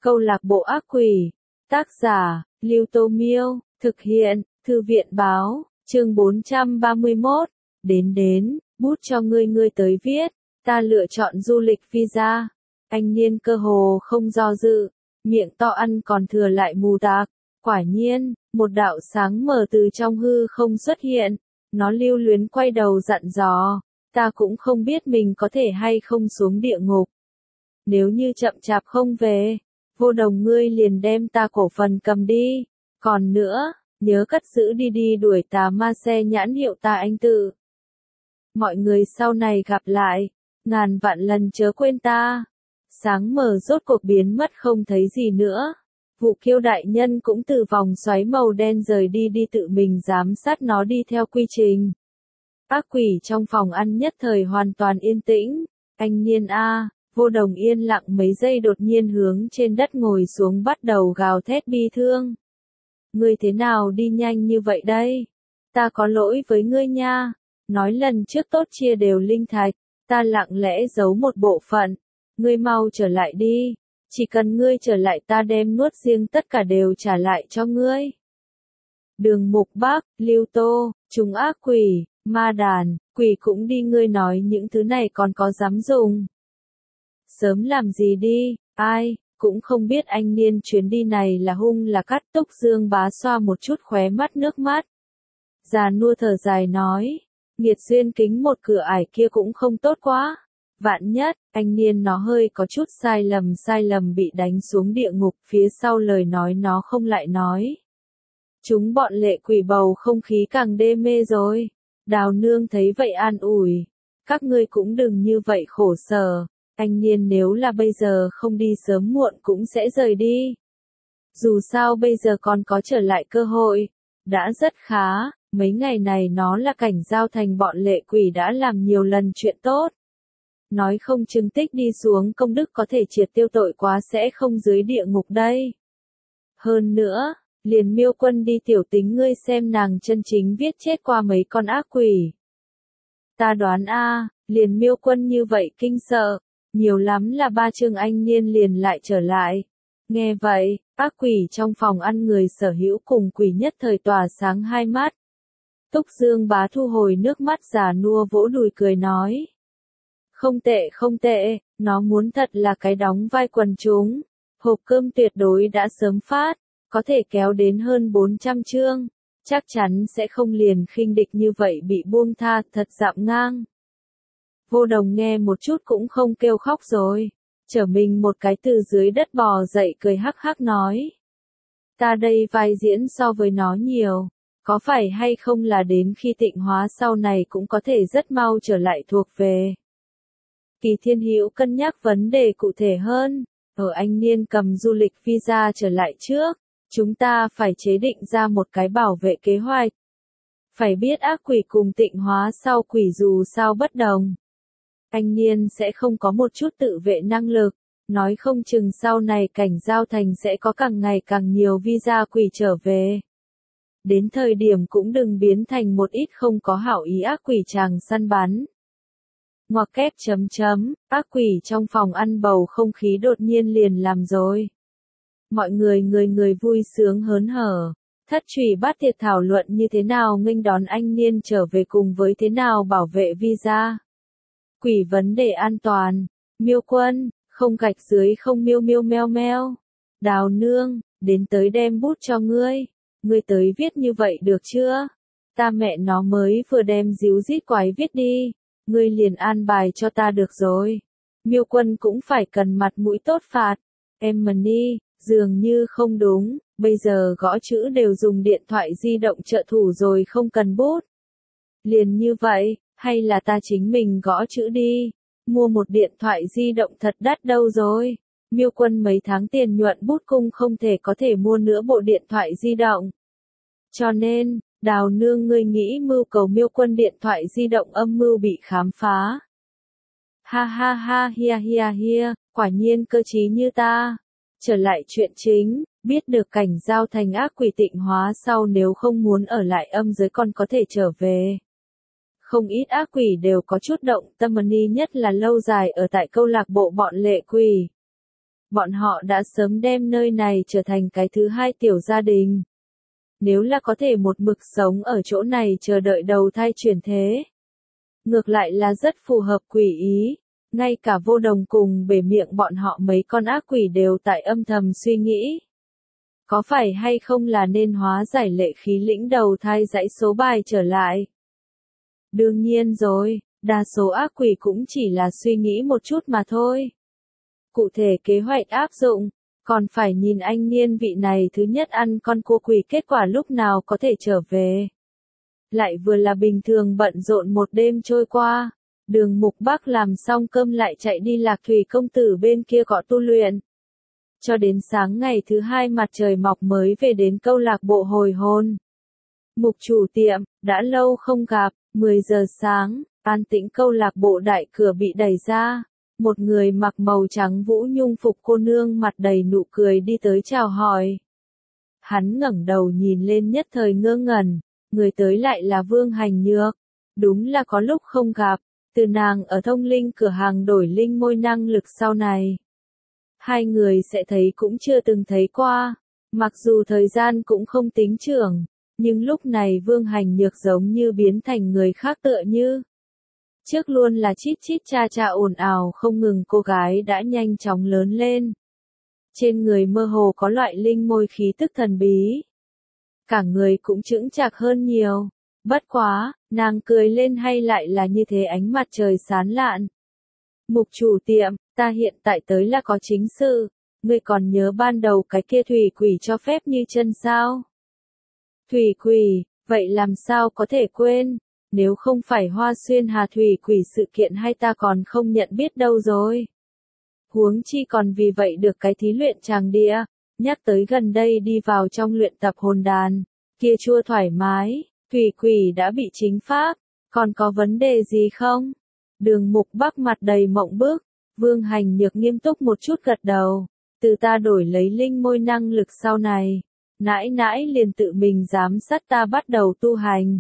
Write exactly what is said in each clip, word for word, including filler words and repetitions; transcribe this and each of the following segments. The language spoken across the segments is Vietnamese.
Câu lạc bộ ác quỷ. Tác giả, Lưu Tô Miêu. Thực hiện, Thư viện Báo. Chương bốn trăm ba mươi mốt. Đến đến, bút cho ngươi ngươi tới viết. Ta lựa chọn du lịch visa. Anh Niên cơ hồ không do dự. Miệng to ăn còn thừa lại mù tạc. Quả nhiên, một đạo sáng mờ từ trong hư không xuất hiện. Nó lưu luyến quay đầu dặn dò. Ta cũng không biết mình có thể hay không xuống địa ngục. Nếu như chậm chạp không về, Vô Đồng ngươi liền đem ta cổ phần cầm đi. Còn nữa, nhớ cất giữ đi đi đuổi tà ma xe nhãn hiệu ta anh tự. Mọi người sau này gặp lại, ngàn vạn lần chớ quên ta. Sáng mờ rốt cuộc biến mất không thấy gì nữa. Vụ Kiêu đại nhân cũng từ vòng xoáy màu đen rời đi đi tự mình giám sát nó đi theo quy trình. Ác quỷ trong phòng ăn nhất thời hoàn toàn yên tĩnh. Anh Niên a, Vô Đồng yên lặng mấy giây đột nhiên hướng trên đất ngồi xuống bắt đầu gào thét bi thương. Ngươi thế nào đi nhanh như vậy đây? Ta có lỗi với ngươi nha. Nói lần trước tốt chia đều linh thạch, ta lặng lẽ giấu một bộ phận. Ngươi mau trở lại đi. Chỉ cần ngươi trở lại ta đem nuốt riêng tất cả đều trả lại cho ngươi. Đường Mục Bác, Lưu Tô, chúng ác quỷ, ma đàn, quỷ cũng đi ngươi nói những thứ này còn có dám dùng. Sớm làm gì đi, ai, cũng không biết anh Niên chuyến đi này là hung là cắt. Túc Dương Bá xoa một chút khóe mắt nước mắt. Già nua thở dài nói, nghiệt duyên kính một cửa ải kia cũng không tốt quá. Vạn nhất, anh Niên nó hơi có chút sai lầm sai lầm bị đánh xuống địa ngục, phía sau lời nói nó không lại nói. Chúng bọn lệ quỷ bầu không khí càng đê mê rồi. Đào nương thấy vậy an ủi. Các ngươi cũng đừng như vậy khổ sở. Anh Niên nếu là bây giờ không đi sớm muộn cũng sẽ rời đi. Dù sao bây giờ còn có trở lại cơ hội. Đã rất khá, mấy ngày này nó là cảnh giao thành bọn lệ quỷ đã làm nhiều lần chuyện tốt. Nói không chừng tích đi xuống công đức có thể triệt tiêu tội quá sẽ không dưới địa ngục đây. Hơn nữa, liền Miêu Quân đi tiểu tính ngươi xem nàng chân chính viết chết qua mấy con ác quỷ. Ta đoán a, liền Miêu Quân như vậy kinh sợ, nhiều lắm là ba chương anh Niên liền lại trở lại. Nghe vậy, ác quỷ trong phòng ăn người sở hữu cùng quỷ nhất thời tỏa sáng hai mắt. Túc Dương Bá thu hồi nước mắt già nua vỗ đùi cười nói. Không tệ không tệ, nó muốn thật là cái đóng vai quần chúng. Hộp cơm tuyệt đối đã sớm phát, có thể kéo đến hơn bốn trăm chương. Chắc chắn sẽ không liền khinh địch như vậy bị buông tha, thật dạm ngang. Vô Đồng nghe một chút cũng không kêu khóc rồi. Trở mình một cái từ dưới đất bò dậy cười hắc hắc nói. Ta đây vai diễn so với nó nhiều. Có phải hay không là đến khi tịnh hóa sau này cũng có thể rất mau trở lại thuộc về. Kỳ Thiên Hữu cân nhắc vấn đề cụ thể hơn. Ở anh Niên cầm du lịch visa trở lại trước, chúng ta phải chế định ra một cái bảo vệ kế hoạch. Phải biết ác quỷ cùng tịnh hóa sau quỷ dù sao bất đồng. Anh Niên sẽ không có một chút tự vệ năng lực, nói không chừng sau này cảnh giao thành sẽ có càng ngày càng nhiều visa quỷ trở về. Đến thời điểm cũng đừng biến thành một ít không có hảo ý ác quỷ chàng săn bắn. Ngoặc kép chấm chấm, ác quỷ trong phòng ăn bầu không khí đột nhiên liền làm rồi. Mọi người người người vui sướng hớn hở. Thất trùy bát tiệt thảo luận như thế nào nghênh đón anh Niên trở về cùng với thế nào bảo vệ visa. Quỷ vấn đề an toàn. Miêu Quân, không gạch dưới không miêu miêu meo meo. Đào nương, đến tới đem bút cho ngươi. Ngươi tới viết như vậy được chưa? Ta mẹ nó mới vừa đem díu dít quái viết đi. Ngươi liền an bài cho ta được rồi. Miêu Quân cũng phải cần mặt mũi tốt phạt. Em mà đi, dường như không đúng, bây giờ gõ chữ đều dùng điện thoại di động trợ thủ rồi không cần bút. Liền như vậy, hay là ta chính mình gõ chữ đi. Mua một điện thoại di động thật đắt đâu rồi. Miêu Quân mấy tháng tiền nhuận bút cung không thể có thể mua nữa bộ điện thoại di động. Cho nên, Đào nương ngươi nghĩ mưu cầu Miêu Quân điện thoại di động âm mưu bị khám phá. Ha ha ha hia hia hia, quả nhiên cơ trí như ta. Trở lại chuyện chính, biết được cảnh giao thành ác quỷ tịnh hóa sau nếu không muốn ở lại âm giới còn có thể trở về. Không ít ác quỷ đều có chút động tâm ni nhất là lâu dài ở tại câu lạc bộ bọn lệ quỷ. Bọn họ đã sớm đem nơi này trở thành cái thứ hai tiểu gia đình. Nếu là có thể một mực sống ở chỗ này chờ đợi đầu thai chuyển thế. Ngược lại là rất phù hợp quỷ ý. Ngay cả Vô Đồng cùng bể miệng bọn họ mấy con ác quỷ đều tại âm thầm suy nghĩ. Có phải hay không là nên hóa giải lệ khí lĩnh đầu thai dãy số bài trở lại? Đương nhiên rồi, đa số ác quỷ cũng chỉ là suy nghĩ một chút mà thôi. Cụ thể kế hoạch áp dụng, còn phải nhìn anh niên vị này thứ nhất ăn con cua quỷ kết quả lúc nào có thể trở về. Lại vừa là bình thường bận rộn một đêm trôi qua, Đường Mục Bắc làm xong cơm lại chạy đi Lạc Thủy công tử bên kia cọ tu luyện. Cho đến sáng ngày thứ hai mặt trời mọc mới về đến câu lạc bộ hồi hôn. Mục chủ tiệm, đã lâu không gặp, mười giờ sáng, an tĩnh câu lạc bộ đại cửa bị đẩy ra. Một người mặc màu trắng vũ nhung phục cô nương mặt đầy nụ cười đi tới chào hỏi. Hắn ngẩng đầu nhìn lên nhất thời ngơ ngẩn, người tới lại là Vương Hành Nhược. Đúng là có lúc không gặp, từ nàng ở thông linh cửa hàng đổi linh môi năng lực sau này. Hai người sẽ thấy cũng chưa từng thấy qua, mặc dù thời gian cũng không tính trưởng, nhưng lúc này Vương Hành Nhược giống như biến thành người khác tựa như. Trước luôn là chít chít cha cha ồn ào không ngừng cô gái đã nhanh chóng lớn lên. Trên người mơ hồ có loại linh môi khí tức thần bí. Cả người cũng chững chạc hơn nhiều. Bất quá, nàng cười lên hay lại là như thế ánh mặt trời sáng lạn. Mục chủ tiệm, ta hiện tại tới là có chính sự. Ngươi còn nhớ ban đầu cái kia thủy quỷ cho phép như chân sao? Thủy quỷ, vậy làm sao có thể quên? Nếu không phải Hoa Xuyên Hà thủy quỷ sự kiện hay ta còn không nhận biết đâu rồi. Huống chi còn vì vậy được cái thí luyện tràng địa, nhắc tới gần đây đi vào trong luyện tập hồn đàn, kia chua thoải mái, thủy quỷ đã bị chính pháp, còn có vấn đề gì không? Đường Mục Bắc mặt đầy mộng bức, Vương Hành Nhược nghiêm túc một chút gật đầu, từ ta đổi lấy linh môi năng lực sau này, nãi nãi liền tự mình giám sát ta bắt đầu tu hành.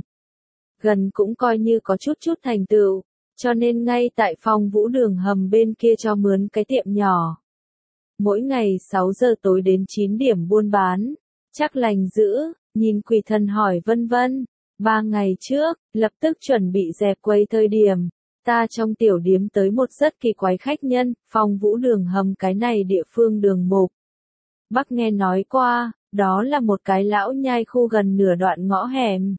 Gần cũng coi như có chút chút thành tựu, cho nên ngay tại phòng vũ đường hầm bên kia cho mướn cái tiệm nhỏ. Mỗi ngày sáu giờ tối đến chín điểm buôn bán, chắc lành dữ, nhìn quỷ thần hỏi vân vân. Ba ngày trước, lập tức chuẩn bị dẹp quầy thời điểm, ta trong tiểu điếm tới một rất kỳ quái khách nhân, phòng vũ đường hầm cái này địa phương Đường Mục Bắc nghe nói qua, đó là một cái lão nhai khu gần nửa đoạn ngõ hẻm.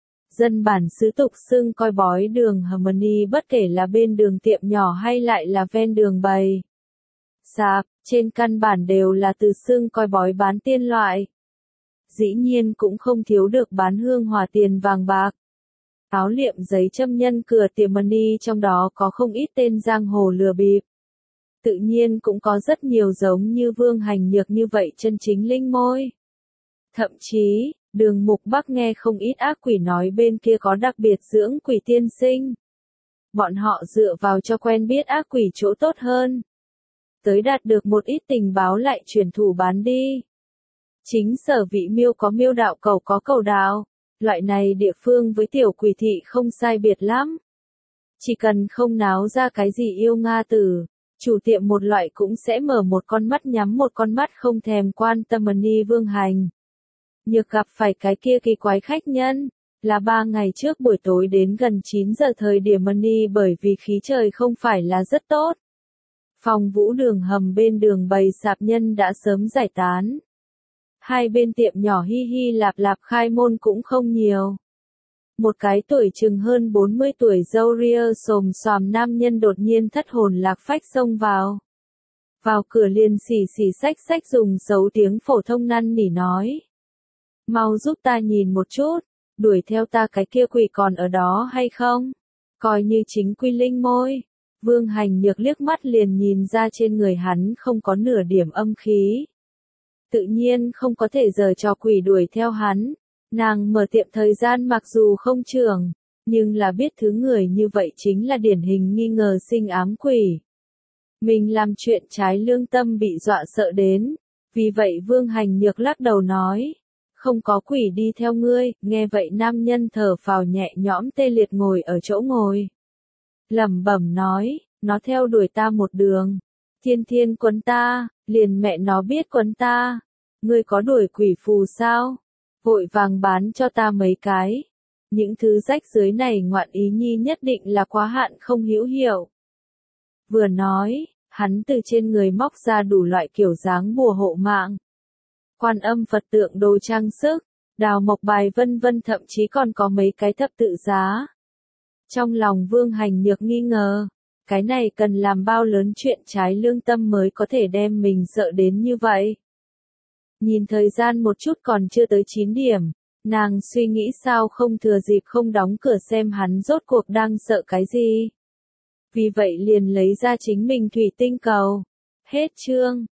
Dân bản xứ tục xưng coi bói đường Harmony bất kể là bên đường tiệm nhỏ hay lại là ven đường bày sạp, trên căn bản đều là từ xưng coi bói bán tiên loại. Dĩ nhiên cũng không thiếu được bán hương hỏa tiền vàng bạc. Áo liệm giấy châm nhân cửa tiệm money trong đó có không ít tên giang hồ lừa bịp. Tự nhiên cũng có rất nhiều giống như Vương Hành Nhược như vậy chân chính linh môi. Thậm chí, Đường Mục Bắc nghe không ít ác quỷ nói bên kia có đặc biệt dưỡng quỷ tiên sinh. Bọn họ dựa vào cho quen biết ác quỷ chỗ tốt hơn. Tới đạt được một ít tình báo lại chuyển thủ bán đi. Chính sở vị miêu có miêu đạo cầu có cầu đạo. Loại này địa phương với tiểu quỷ thị không sai biệt lắm. Chỉ cần không náo ra cái gì yêu Nga tử, chủ tiệm một loại cũng sẽ mở một con mắt nhắm một con mắt không thèm quan tâm money Vương Hành. Nhược gặp phải cái kia kỳ quái khách nhân, là ba ngày trước buổi tối đến gần chín giờ thời điểm money bởi vì khí trời không phải là rất tốt. Phòng vũ đường hầm bên đường bày sạp nhân đã sớm giải tán. Hai bên tiệm nhỏ hi hi lạp lạp khai môn cũng không nhiều. Một cái tuổi chừng hơn bốn mươi tuổi râu ria xồm xoàm nam nhân đột nhiên thất hồn lạc phách xông vào. Vào cửa liền xì xì xách xách dùng dấu tiếng phổ thông năn nỉ nói. Mau giúp ta nhìn một chút, đuổi theo ta cái kia quỷ còn ở đó hay không? Coi như chính quy linh môi. Vương Hành Nhược liếc mắt liền nhìn ra trên người hắn không có nửa điểm âm khí. Tự nhiên không có thể giờ cho quỷ đuổi theo hắn. Nàng mở tiệm thời gian mặc dù không trường, nhưng là biết thứ người như vậy chính là điển hình nghi ngờ sinh ám quỷ. Mình làm chuyện trái lương tâm bị dọa sợ đến, vì vậy Vương Hành Nhược lắc đầu nói, không có quỷ đi theo ngươi. Nghe vậy nam nhân thở phào nhẹ nhõm tê liệt ngồi ở chỗ ngồi. Lẩm bẩm nói, nó theo đuổi ta một đường, thiên thiên quấn ta, Liền mẹ nó biết quấn ta. Ngươi có đuổi quỷ phù sao? Vội vàng bán cho ta mấy cái. Những thứ rách dưới này ngoạn ý nhi nhất định là quá hạn không hữu hiệu. Vừa nói, hắn từ trên người móc ra đủ loại kiểu dáng bùa hộ mạng. Quan âm Phật tượng đồ trang sức, đào mộc bài vân vân, thậm chí còn có mấy cái thập tự giá. Trong lòng Vương Hành Nhược nghi ngờ, cái này cần làm bao lớn chuyện trái lương tâm mới có thể đem mình sợ đến như vậy. Nhìn thời gian một chút còn chưa tới chín điểm, nàng suy nghĩ sao không thừa dịp không đóng cửa xem hắn rốt cuộc đang sợ cái gì. Vì vậy liền lấy ra chính mình thủy tinh cầu. Hết chương.